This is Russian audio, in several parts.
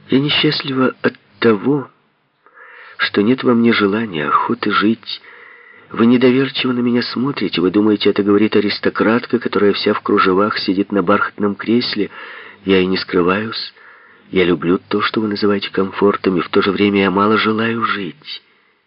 Я несчастлива от того, что нет во мне желания, охоты жить. Вы недоверчиво на меня смотрите. Вы думаете, это говорит аристократка, которая вся в кружевах сидит на бархатном кресле. Я и не скрываюсь. Я люблю то, что вы называете комфортом, и в то же время я мало желаю жить.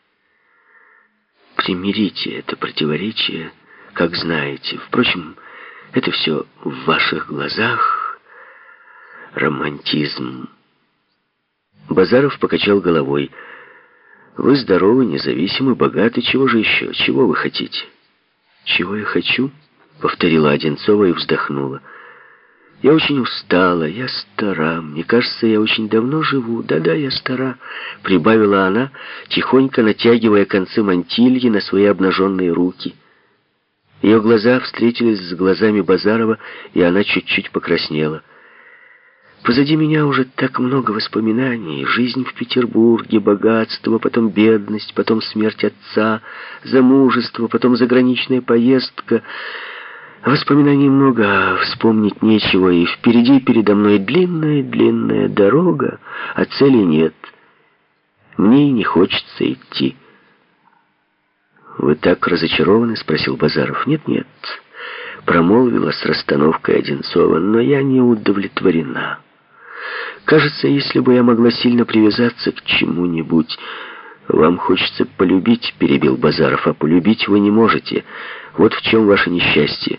Примирите это противоречие, как знаете. Впрочем, это все в ваших глазах. Романтизм. Базаров покачал головой. Вы здоровы, независимы, богаты. Чего же еще? Чего вы хотите? Чего я хочу? Повторила Одинцова и вздохнула. Я очень устала, я стара. Мне кажется, я очень давно живу. Да-да, я стара, прибавила она, тихонько натягивая концы мантильи на свои обнаженные руки. Ее глаза встретились с глазами Базарова, и она чуть-чуть покраснела. Позади меня уже так много воспоминаний. Жизнь в Петербурге, богатство, потом бедность, потом смерть отца, замужество, потом заграничная поездка. Воспоминаний много, а вспомнить нечего, и впереди передо мной длинная-длинная дорога, а цели нет. Мне и не хочется идти. «Вы так разочарованы?» — спросил Базаров. «Нет-нет», — промолвила с расстановкой Одинцова, — «но я не удовлетворена. Кажется, если бы я могла сильно привязаться к чему-нибудь...» «Вам хочется полюбить», — перебил Базаров, — «а полюбить вы не можете. Вот в чем ваше несчастье».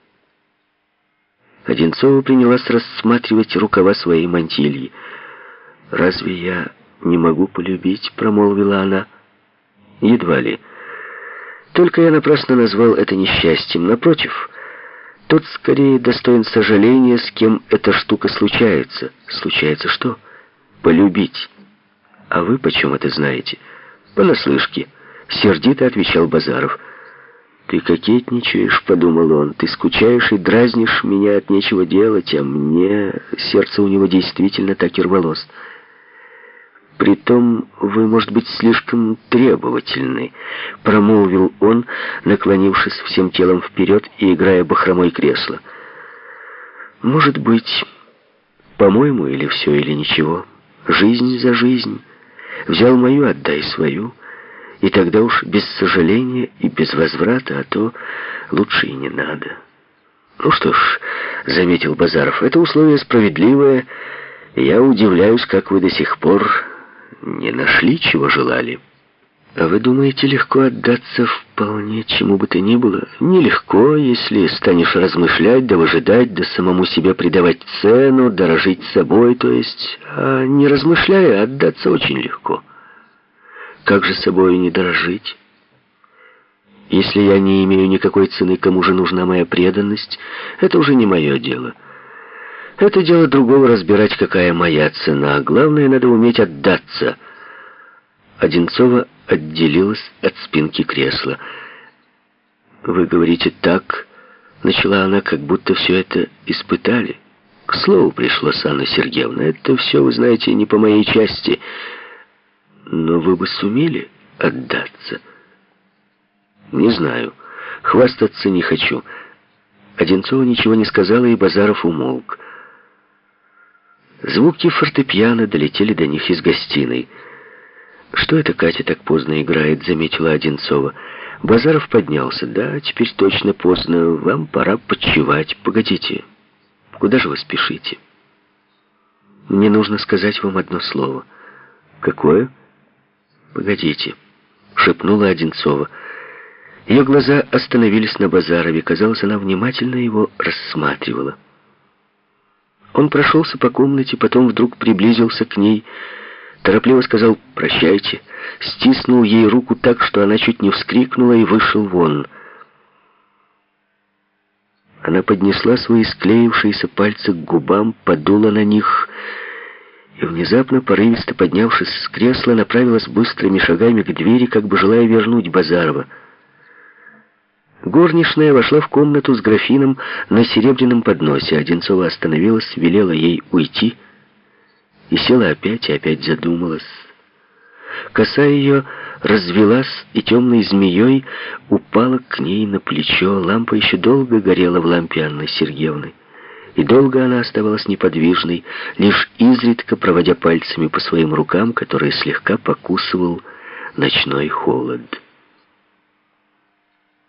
Одинцова принялась рассматривать рукава своей мантильи. «Разве я не могу полюбить?» — промолвила она. «Едва ли. Только я напрасно назвал это несчастьем. Напротив, тот скорее достоин сожаления, с кем эта штука случается». «Случается что?» «Полюбить». «А вы почем это знаете?» «Понаслышке», — сердито отвечал Базаров. «Ты кокетничаешь», — подумал он, — «ты скучаешь и дразнишь меня от нечего делать, а мне...» Сердце у него действительно так и рвалось. «Притом вы, может быть, слишком требовательны», — промолвил он, наклонившись всем телом вперед и играя бахромой кресла. «Может быть, по-моему, или все, или ничего. Жизнь за жизнь. Взял мою, отдай свою». И тогда уж без сожаления и без возврата, а то лучше и не надо. «Ну что ж», — заметил Базаров, — «это условие справедливое. Я удивляюсь, как вы до сих пор не нашли, чего желали». «А вы думаете, легко отдаться вполне чему бы то ни было?» «Нелегко, если станешь размышлять, да выжидать, да самому себе придавать цену, дорожить собой, то есть, а не размышляя, отдаться очень легко». «Как же собой не дорожить? Если я не имею никакой цены, кому же нужна моя преданность, это уже не мое дело. Это дело другого разбирать, какая моя цена. Главное, надо уметь отдаться». Одинцова отделилась от спинки кресла. «Вы говорите так», — начала она, — «как будто все это испытали». «К слову пришлось, Анна Сергеевна, это все, вы знаете, не по моей части». «Но вы бы сумели отдаться?» «Не знаю. Хвастаться не хочу». Одинцова ничего не сказала, и Базаров умолк. Звуки фортепиано долетели до них из гостиной. «Что это Катя так поздно играет?» — заметила Одинцова. Базаров поднялся. «Да, теперь точно поздно. Вам пора почивать. Погодите. Куда же вы спешите?» «Мне нужно сказать вам одно слово». «Какое?» «Погодите», — шепнула Одинцова. Ее глаза остановились на Базарове. Казалось, она внимательно его рассматривала. Он прошелся по комнате, потом вдруг приблизился к ней, торопливо сказал «прощайте», стиснул ей руку так, что она чуть не вскрикнула, и вышел вон. Она поднесла свои склеившиеся пальцы к губам, подула на них и, внезапно, порывисто поднявшись с кресла, направилась быстрыми шагами к двери, как бы желая вернуть Базарова. Горничная вошла в комнату с графином на серебряном подносе. Одинцова остановилась, велела ей уйти и села опять, и опять задумалась. Коса ее развелась и темной змеей упала к ней на плечо. Лампа еще долго горела в лампе Анны Сергеевны. И долго она оставалась неподвижной, лишь изредка проводя пальцами по своим рукам, которые слегка покусывал ночной холод.